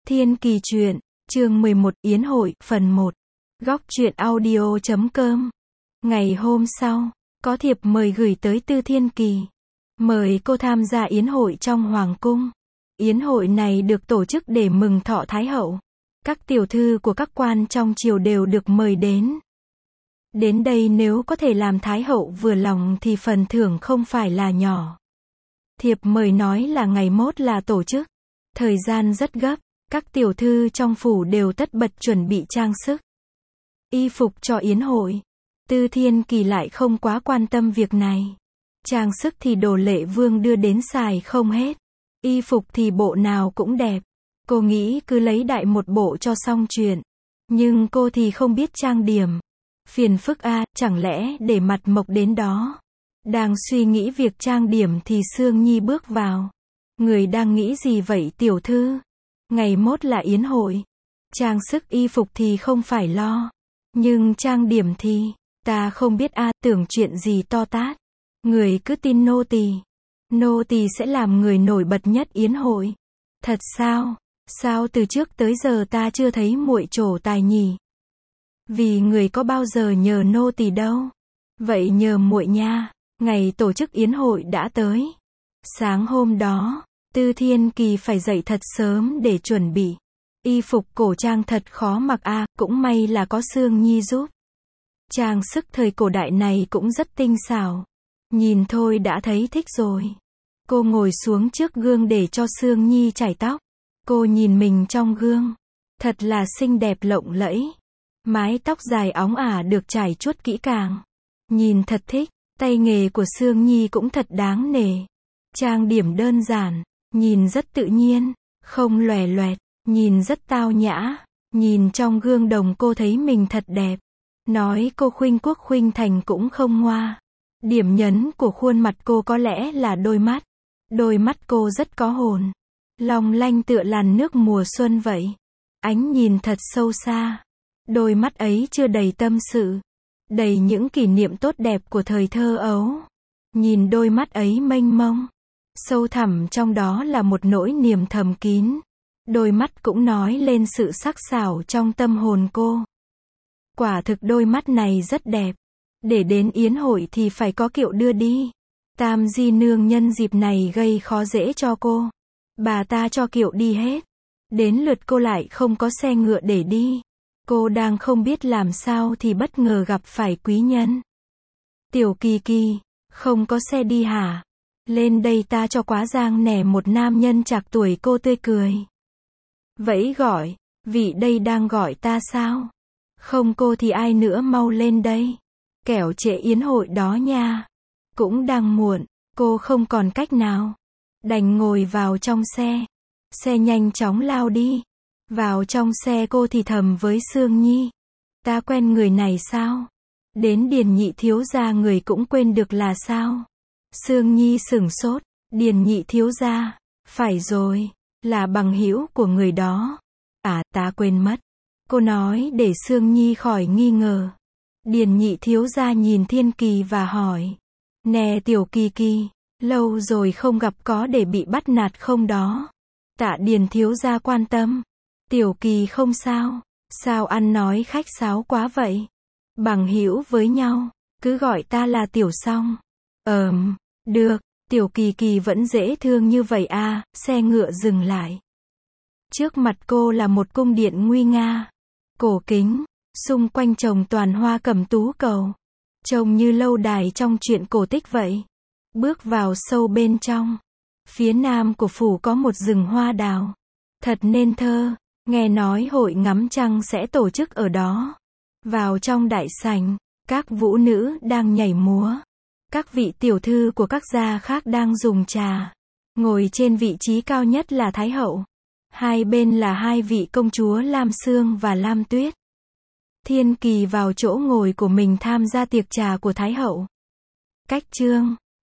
Thiên Kỳ truyện, chương 11, Yến hội, phần 1. Góc truyện audio.com. Ngày hôm sau, có thiệp mời gửi tới Tư Thiên Kỳ. Mời cô tham gia yến hội trong Hoàng cung. Yến hội này được tổ chức để mừng thọ Thái hậu. Các tiểu thư của các quan trong triều đều được mời đến. Đến đây nếu có thể làm Thái hậu vừa lòng thì phần thưởng không phải là nhỏ. Thiệp mời nói là ngày mốt là tổ chức. Thời gian rất gấp. Các tiểu thư trong phủ đều tất bật chuẩn bị trang sức, y phục cho yến hội. Tư Thiên Kỳ lại không quá quan tâm việc này. Trang sức thì Đồ Lệ Vương đưa đến xài không hết. Y phục thì bộ nào cũng đẹp. Cô nghĩ cứ lấy đại một bộ cho xong chuyện. Nhưng cô thì không biết trang điểm. Phiền phức a, chẳng lẽ để mặt mộc đến đó. Đang suy nghĩ việc trang điểm thì Sương Nhi bước vào. Người đang nghĩ gì vậy tiểu thư? Ngày mốt là yến hội. Trang sức y phục thì không phải lo. Nhưng trang điểm thì, ta không biết a, tưởng chuyện gì to tát. Người cứ tin nô tỳ. Nô tỳ sẽ làm người nổi bật nhất yến hội. Thật sao? Sao từ trước tới giờ ta chưa thấy muội trổ tài nhỉ? Vì người có bao giờ nhờ nô tỳ đâu. Vậy nhờ muội nha. Ngày tổ chức yến hội đã tới. Sáng hôm đó, Tư Thiên Kỳ phải dậy thật sớm để chuẩn bị. Y phục cổ trang thật khó mặc a, cũng may là có Sương Nhi giúp. Trang sức thời cổ đại này cũng rất tinh xảo. Nhìn thôi đã thấy thích rồi. Cô ngồi xuống trước gương để cho Sương Nhi chải tóc. Cô nhìn mình trong gương. Thật là xinh đẹp lộng lẫy. Mái tóc dài óng ả được chải chuốt kỹ càng. Nhìn thật thích. Tay nghề của Sương Nhi cũng thật đáng nể. Trang điểm đơn giản. Nhìn rất tự nhiên, không lòe loẹt, nhìn rất tao nhã. Nhìn trong gương đồng cô thấy mình thật đẹp. Nói cô khuynh quốc khuynh thành cũng không ngoa. Điểm nhấn của khuôn mặt cô có lẽ là đôi mắt. Đôi mắt cô rất có hồn. Long lanh tựa làn nước mùa xuân vậy. Ánh nhìn thật sâu xa. Đôi mắt ấy chưa đầy tâm sự. Đầy những kỷ niệm tốt đẹp của thời thơ ấu. Nhìn đôi mắt ấy mênh mông. Sâu thẳm trong đó là một nỗi niềm thầm kín. Đôi mắt cũng nói lên sự sắc sảo trong tâm hồn cô. Quả thực đôi mắt này rất đẹp. Để đến yến hội thì phải có kiệu đưa đi. Tam di nương nhân dịp này gây khó dễ cho cô. Bà ta cho kiệu đi hết. Đến lượt cô lại không có xe ngựa để đi. Cô đang không biết làm sao thì bất ngờ gặp phải quý nhân. Tiểu Kỳ Kỳ, không có xe đi hả? Lên đây ta cho quá giang nẻ. Một nam nhân trạc tuổi cô tươi cười. Vẫy gọi, vị đây đang gọi ta sao? Không cô thì ai nữa, mau lên đây. Kẻo trễ yến hội đó nha. Cũng đang muộn, cô không còn cách nào. Đành ngồi vào trong xe. Xe nhanh chóng lao đi. Vào trong xe cô thì thầm với Sương Nhi. Ta quen người này sao? Đến Điền Nhị thiếu gia người cũng quên được là sao? Sương Nhi sửng sốt. Điền Nhị thiếu gia, phải rồi, là bằng hữu của người đó. À, ta quên mất. Cô nói để Sương Nhi khỏi nghi ngờ. Điền Nhị thiếu gia nhìn Thiên Kỳ và hỏi. Nè Tiểu Kỳ Kỳ, lâu rồi không gặp, có để bị bắt nạt không đó? Tạ Điền thiếu gia quan tâm. Tiểu Kỳ không sao. Sao ăn nói khách sáo quá vậy? Bằng hữu với nhau, cứ gọi ta là Tiểu xong. Được, Tiểu Kỳ Kỳ vẫn dễ thương như vậy à. Xe ngựa dừng lại. Trước mặt cô là một cung điện nguy nga, cổ kính, xung quanh trồng toàn hoa cẩm tú cầu. Trông như lâu đài trong truyện cổ tích vậy. Bước vào sâu bên trong. Phía nam của phủ có một rừng hoa đào. Thật nên thơ. Nghe nói hội ngắm trăng sẽ tổ chức ở đó. Vào trong đại sảnh, các vũ nữ đang nhảy múa. Các vị tiểu thư của các gia khác đang dùng trà. Ngồi trên vị trí cao nhất là Thái hậu. Hai bên là hai vị công chúa Lam Sương và Lam Tuyết. Thiên Kỳ vào chỗ ngồi của mình tham gia tiệc trà của Thái hậu. Cách chương